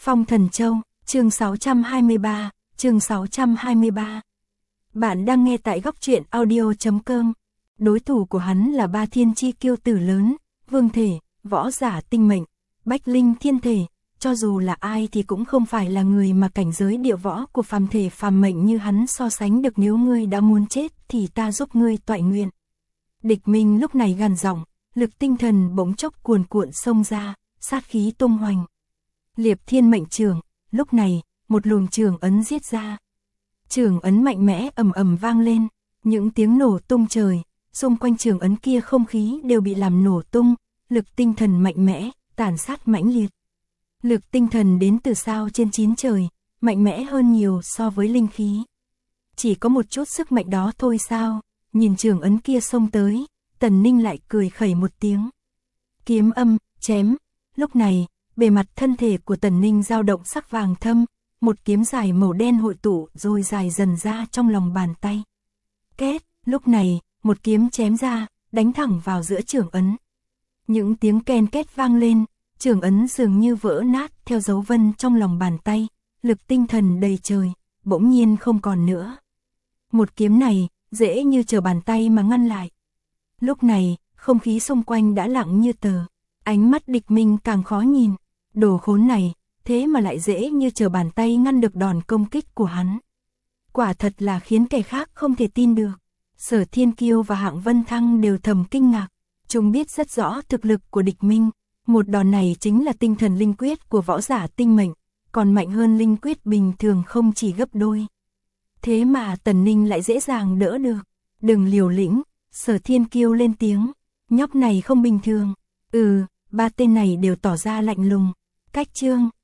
Phong Thần Châu, chương 623, chương 623. Bạn đang nghe tại góc truyện audio.com. Đối thủ của hắn là ba thiên chi kiêu tử lớn, vương thể, võ giả tinh mệnh, bách linh thiên thể. Cho dù là ai thì cũng không phải là người mà cảnh giới địa võ của phàm thể phàm mệnh như hắn so sánh được. Nếu ngươi đã muốn chết thì ta giúp ngươi toại nguyện. Địch Minh lúc này gằn giọng, lực tinh thần bỗng chốc cuồn cuộn xông ra, sát khí tung hoành. Liệp Thiên Mệnh Trường, lúc này, một luồng trường ấn giết ra. Trường ấn mạnh mẽ ầm ầm vang lên, những tiếng nổ tung trời, xung quanh trường ấn kia không khí đều bị làm nổ tung, lực tinh thần mạnh mẽ, tàn sát mãnh liệt. Lực tinh thần đến từ sao trên 9 trời, mạnh mẽ hơn nhiều so với linh khí. Chỉ có một chút sức mạnh đó thôi sao? Nhìn trường ấn kia xông tới, Tần Ninh lại cười khẩy một tiếng. Kiếm âm, chém. Lúc này, bề mặt thân thể của Tần Ninh dao động sắc vàng thâm, một kiếm dài màu đen hội tụ rồi dài dần ra trong lòng bàn tay. Két, lúc này, một kiếm chém ra, đánh thẳng vào giữa trường ấn. Những tiếng ken két vang lên, trường ấn dường như vỡ nát theo dấu vân trong lòng bàn tay, lực tinh thần đầy trời, bỗng nhiên không còn nữa. Một kiếm này, dễ như trở bàn tay mà ngăn lại. Lúc này, không khí xung quanh đã lặng như tờ, ánh mắt Địch Minh càng khó nhìn, đồ khốn này, thế mà lại dễ như trở bàn tay ngăn được đòn công kích của hắn. Quả thật là khiến kẻ khác không thể tin được. Sở Thiên Kiêu và Hạng Vân Thăng đều thầm kinh ngạc, chúng biết rất rõ thực lực của Địch Minh, một đòn này chính là tinh thần linh quyết của võ giả tinh mệnh, còn mạnh hơn linh quyết bình thường không chỉ gấp đôi. Thế mà Tần Ninh lại dễ dàng đỡ được. Đừng liều lĩnh, Sở Thiên Kiêu lên tiếng, nhóc này không bình thường. Ba tên này đều tỏ ra lạnh lùng. Cách chương,